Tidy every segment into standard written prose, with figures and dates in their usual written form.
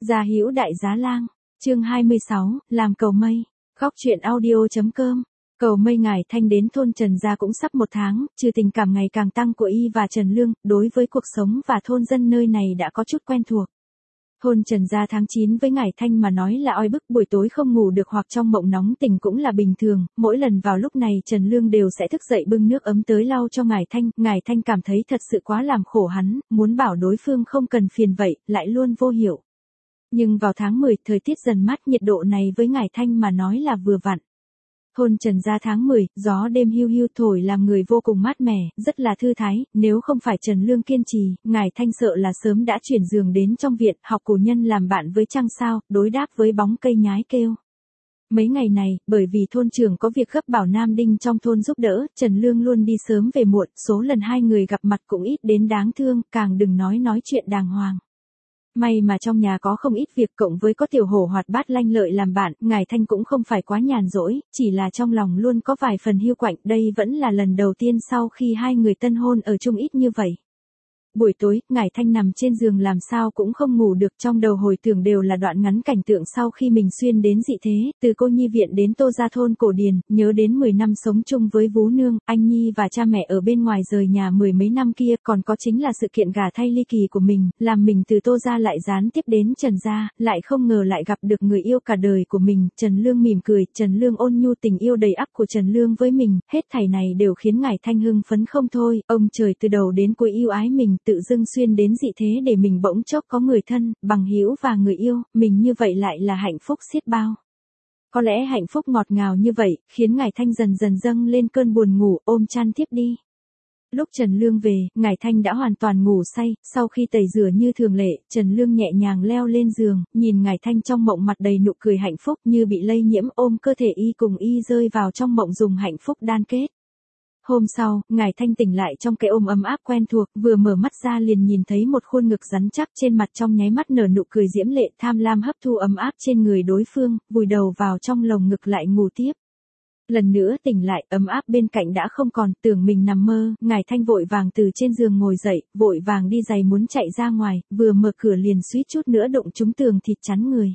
Gia Hữu Đại Giá Lang, chương 26, làm cầu mây. Góc truyện audio.com. Cầu mây ngải thanh đến thôn Trần gia cũng sắp 1 tháng, trừ tình cảm ngày càng tăng của y và Trần Lương, đối với cuộc sống và thôn dân nơi này đã có chút quen thuộc. Thôn Trần gia tháng 9 với ngải thanh mà nói là oi bức, buổi tối không ngủ được hoặc trong mộng nóng tình cũng là bình thường, mỗi lần vào lúc này Trần Lương đều sẽ thức dậy bưng nước ấm tới lau cho ngải thanh cảm thấy thật sự quá làm khổ hắn, muốn bảo đối phương không cần phiền vậy, lại luôn vô hiệu. Nhưng vào tháng 10, thời tiết dần mát, nhiệt độ này với ngải thanh mà nói là vừa vặn. Thôn Trần gia tháng 10, gió đêm hiu hiu thổi làm người vô cùng mát mẻ, rất là thư thái, nếu không phải Trần Lương kiên trì, ngải thanh sợ là sớm đã chuyển giường đến trong viện, học cổ nhân làm bạn với trăng sao, đối đáp với bóng cây nhái kêu. Mấy ngày này, bởi vì thôn trưởng có việc gấp bảo Nam Đinh trong thôn giúp đỡ, Trần Lương luôn đi sớm về muộn, số lần hai người gặp mặt cũng ít đến đáng thương, càng đừng nói chuyện đàng hoàng. May mà trong nhà có không ít việc, cộng với có tiểu hổ hoạt bát lanh lợi làm bạn, ngải thanh cũng không phải quá nhàn rỗi, chỉ là trong lòng luôn có vài phần hiu quạnh, đây vẫn là lần đầu tiên sau khi hai người tân hôn ở chung ít như vậy. Buổi tối, ngải thanh nằm trên giường làm sao cũng không ngủ được, trong đầu hồi tưởng đều là đoạn ngắn cảnh tượng sau khi mình xuyên đến dị thế, từ cô nhi viện đến Tô gia thôn cổ điền, nhớ đến 10 năm sống chung với vú nương, anh nhi và cha mẹ ở bên ngoài rời nhà 10 mấy năm kia, còn có chính là sự kiện gả thay ly kỳ của mình, làm mình từ Tô gia lại gián tiếp đến Trần gia, lại không ngờ lại gặp được người yêu cả đời của mình. Trần Lương mỉm cười, Trần Lương ôn nhu, tình yêu đầy ắp của Trần Lương với mình, hết thảy này đều khiến ngải thanh hưng phấn không thôi, ông trời từ đầu đến cuối yêu ái mình, tự dưng xuyên đến dị thế để mình bỗng chốc có người thân, bằng hữu và người yêu, mình như vậy lại là hạnh phúc xiết bao. Có lẽ hạnh phúc ngọt ngào như vậy, khiến ngải thanh dần dần dâng lên cơn buồn ngủ, ôm chăn tiếp đi. Lúc Trần Lương về, ngải thanh đã hoàn toàn ngủ say, sau khi tẩy rửa như thường lệ, Trần Lương nhẹ nhàng leo lên giường, nhìn ngải thanh trong mộng mặt đầy nụ cười hạnh phúc như bị lây nhiễm, ôm cơ thể y cùng y rơi vào trong mộng dùng hạnh phúc đan kết. Hôm sau, ngải thanh tỉnh lại trong cái ôm ấm áp quen thuộc, vừa mở mắt ra liền nhìn thấy một khuôn ngực rắn chắc, trên mặt trong nháy mắt nở nụ cười diễm lệ, tham lam hấp thu ấm áp trên người đối phương, vùi đầu vào trong lồng ngực lại ngủ tiếp. Lần nữa tỉnh lại, ấm áp bên cạnh đã không còn, tưởng mình nằm mơ, ngải thanh vội vàng từ trên giường ngồi dậy, vội vàng đi giày muốn chạy ra ngoài, vừa mở cửa liền suýt chút nữa đụng trúng tường thịt chắn người.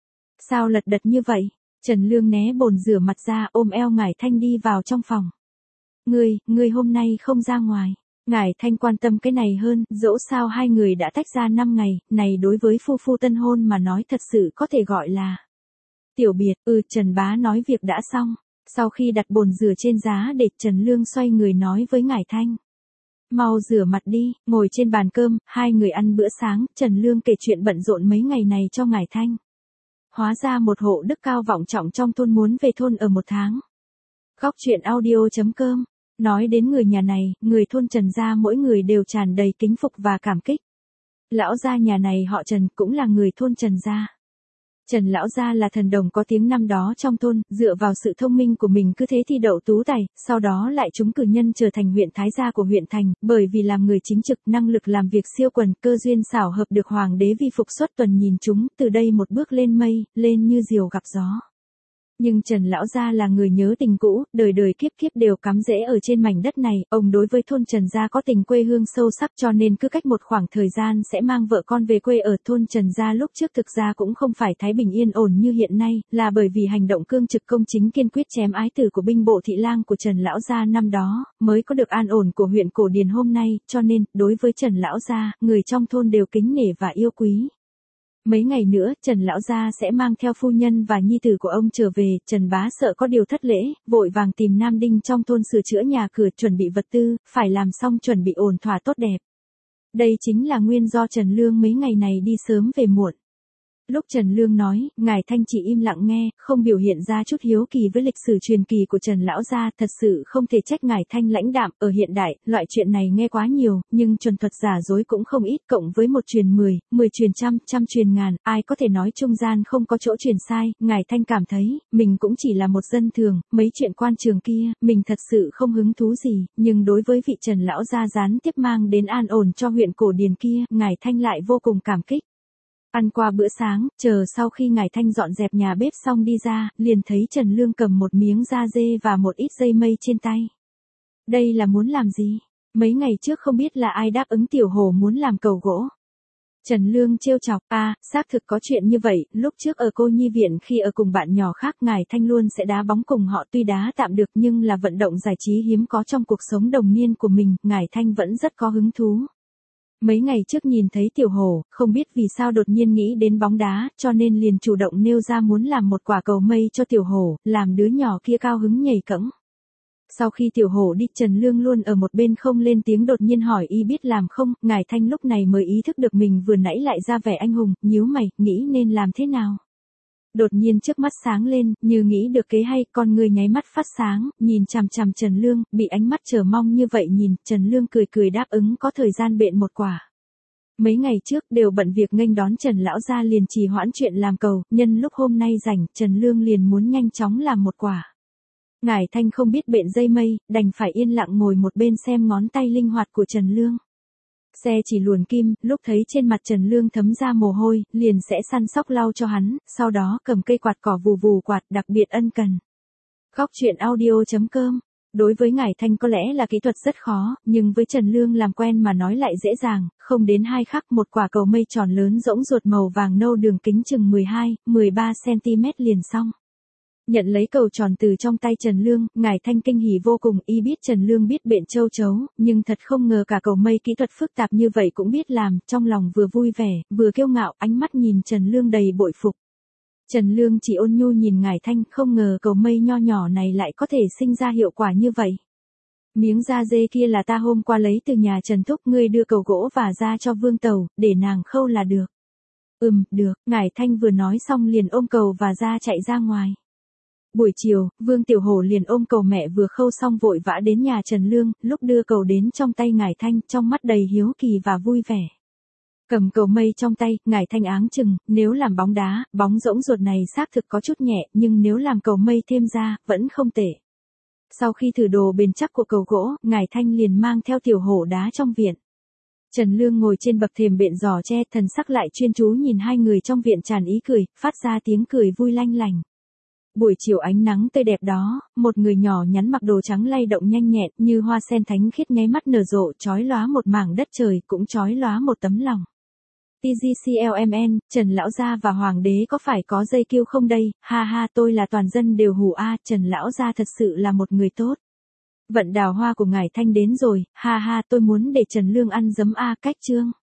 Sao lật đật như vậy? Trần Lương né bồn rửa mặt ra, ôm eo ngải thanh đi vào trong phòng. Ngươi hôm nay không ra ngoài. Ngải thanh quan tâm cái này hơn, dẫu sao hai người đã tách ra 5 ngày, này đối với phu phu tân hôn mà nói thật sự có thể gọi là tiểu biệt. Trần bá nói việc đã xong. Sau khi đặt bồn rửa trên giá để, Trần Lương xoay người nói với ngải thanh. Mau rửa mặt đi, ngồi trên bàn cơm, hai người ăn bữa sáng, Trần Lương kể chuyện bận rộn mấy ngày này cho ngải thanh. Hóa ra một hộ đức cao vọng trọng trong thôn muốn về thôn ở 1 tháng. Góc truyện audio.com. Nói đến người nhà này, người thôn Trần gia mỗi người đều tràn đầy kính phục và cảm kích. Lão gia nhà này họ Trần, cũng là người thôn Trần gia. Trần lão gia là thần đồng có tiếng năm đó trong thôn, dựa vào sự thông minh của mình cứ thế thi đậu tú tài, sau đó lại trúng cử nhân trở thành huyện thái gia của huyện thành, bởi vì làm người chính trực, năng lực làm việc siêu quần, cơ duyên xảo hợp được hoàng đế vi phục xuất tuần nhìn chúng, từ đây một bước lên mây, lên như diều gặp gió. Nhưng Trần lão gia là người nhớ tình cũ, đời đời kiếp kiếp đều cắm rễ ở trên mảnh đất này, ông đối với thôn Trần gia có tình quê hương sâu sắc, cho nên cứ cách một khoảng thời gian sẽ mang vợ con về quê ở. Thôn Trần gia lúc trước thực ra cũng không phải thái bình yên ổn như hiện nay, là bởi vì hành động cương trực công chính kiên quyết chém ái tử của binh bộ thị lang của Trần lão gia năm đó, mới có được an ổn của huyện cổ điền hôm nay, cho nên, đối với Trần lão gia, người trong thôn đều kính nể và yêu quý. Mấy ngày nữa, Trần lão gia sẽ mang theo phu nhân và nhi tử của ông trở về, Trần bá sợ có điều thất lễ, vội vàng tìm Nam Đinh trong thôn sửa chữa nhà cửa, chuẩn bị vật tư, phải làm xong chuẩn bị ổn thỏa tốt đẹp. Đây chính là nguyên do Trần Lương mấy ngày này đi sớm về muộn. Lúc Trần Lương nói, ngải thanh chỉ im lặng nghe, không biểu hiện ra chút hiếu kỳ với lịch sử truyền kỳ của Trần lão gia, thật sự không thể trách ngải thanh lãnh đạm, ở hiện đại, loại chuyện này nghe quá nhiều, nhưng truyền thuật giả dối cũng không ít, cộng với 1 truyền 10, 10 truyền trăm, trăm truyền ngàn, ai có thể nói trung gian không có chỗ truyền sai. Ngải thanh cảm thấy, mình cũng chỉ là một dân thường, mấy chuyện quan trường kia, mình thật sự không hứng thú gì, nhưng đối với vị Trần lão gia gián tiếp mang đến an ổn cho huyện cổ điền kia, ngải thanh lại vô cùng cảm kích. Ăn qua bữa sáng, chờ sau khi ngải thanh dọn dẹp nhà bếp xong đi ra, liền thấy Trần Lương cầm một miếng da dê và một ít dây mây trên tay. Đây là muốn làm gì? Mấy ngày trước không biết là ai đáp ứng tiểu hồ muốn làm cầu gỗ. Trần Lương trêu chọc, xác thực có chuyện như vậy, lúc trước ở cô nhi viện khi ở cùng bạn nhỏ khác Ngải Thanh luôn sẽ đá bóng cùng họ tuy đá tạm được nhưng là vận động giải trí hiếm có trong cuộc sống đồng niên của mình, Ngải Thanh vẫn rất có hứng thú. Mấy ngày trước nhìn thấy Tiểu Hổ, không biết vì sao đột nhiên nghĩ đến bóng đá, cho nên liền chủ động nêu ra muốn làm một quả cầu mây cho Tiểu Hổ, làm đứa nhỏ kia cao hứng nhảy cẫng. Sau khi Tiểu Hổ đi, Trần Lương luôn ở một bên không lên tiếng, đột nhiên hỏi y biết làm không, Ngải Thanh lúc này mới ý thức được mình vừa nãy lại ra vẻ anh hùng, nhíu mày, nghĩ nên làm thế nào. Đột nhiên trước mắt sáng lên, như nghĩ được kế hay, con người nháy mắt phát sáng, nhìn chằm chằm Trần Lương, bị ánh mắt chờ mong như vậy nhìn, Trần Lương cười cười đáp ứng có thời gian bện một quả. Mấy ngày trước đều bận việc nghênh đón Trần lão gia liền trì hoãn chuyện làm cầu, nhân lúc hôm nay rảnh, Trần Lương liền muốn nhanh chóng làm một quả. Ngải Thanh không biết bện dây mây, đành phải yên lặng ngồi một bên xem ngón tay linh hoạt của Trần Lương. Xe chỉ luồn kim, lúc thấy trên mặt Trần Lương thấm ra mồ hôi, liền sẽ săn sóc lau cho hắn, sau đó cầm cây quạt cỏ vù vù quạt đặc biệt ân cần. Góc truyện audio.com. Đối với Ngải Thanh có lẽ là kỹ thuật rất khó, nhưng với Trần Lương làm quen mà nói lại dễ dàng, không đến 2 khắc một quả cầu mây tròn lớn rỗng ruột màu vàng nâu đường kính chừng 12-13 cm liền xong. Nhận lấy cầu tròn từ trong tay Trần Lương, Ngải Thanh kinh hỉ vô cùng, y biết Trần Lương biết bện châu chấu, nhưng thật không ngờ cả cầu mây kỹ thuật phức tạp như vậy cũng biết làm, trong lòng vừa vui vẻ, vừa kiêu ngạo, ánh mắt nhìn Trần Lương đầy bội phục. Trần Lương chỉ ôn nhu nhìn Ngải Thanh, không ngờ cầu mây nho nhỏ này lại có thể sinh ra hiệu quả như vậy. Miếng da dê kia là ta hôm qua lấy từ nhà Trần Thúc, ngươi đưa cầu gỗ và da cho Vương Tàu, để nàng khâu là được. Được, Ngải Thanh vừa nói xong liền ôm cầu và da chạy ra ngoài. Buổi chiều, Vương Tiểu Hổ liền ôm cầu mẹ vừa khâu xong vội vã đến nhà Trần Lương, lúc đưa cầu đến trong tay Ngải Thanh, trong mắt đầy hiếu kỳ và vui vẻ. Cầm cầu mây trong tay, Ngải Thanh áng chừng, nếu làm bóng đá, bóng rỗng ruột này xác thực có chút nhẹ, nhưng nếu làm cầu mây thêm ra, vẫn không tệ. Sau khi thử đồ bền chắc của cầu gỗ, Ngải Thanh liền mang theo Tiểu Hổ đá trong viện. Trần Lương ngồi trên bậc thềm bện giò tre, thần sắc lại chuyên chú nhìn hai người trong viện tràn ý cười, phát ra tiếng cười vui lanh lành. Buổi chiều ánh nắng tươi đẹp đó, một người nhỏ nhắn mặc đồ trắng lay động nhanh nhẹn như hoa sen thánh khiết nháy mắt nở rộ, chói lóa một mảng đất trời, cũng chói lóa một tấm lòng. TGCLMN, Trần lão gia và hoàng đế có phải có dây kiêu không đây, ha ha, tôi là toàn dân đều hù Trần lão gia thật sự là một người tốt. Vận đào hoa của Ngải Thanh đến rồi, ha ha, tôi muốn để Trần Lương ăn giấm cách chương.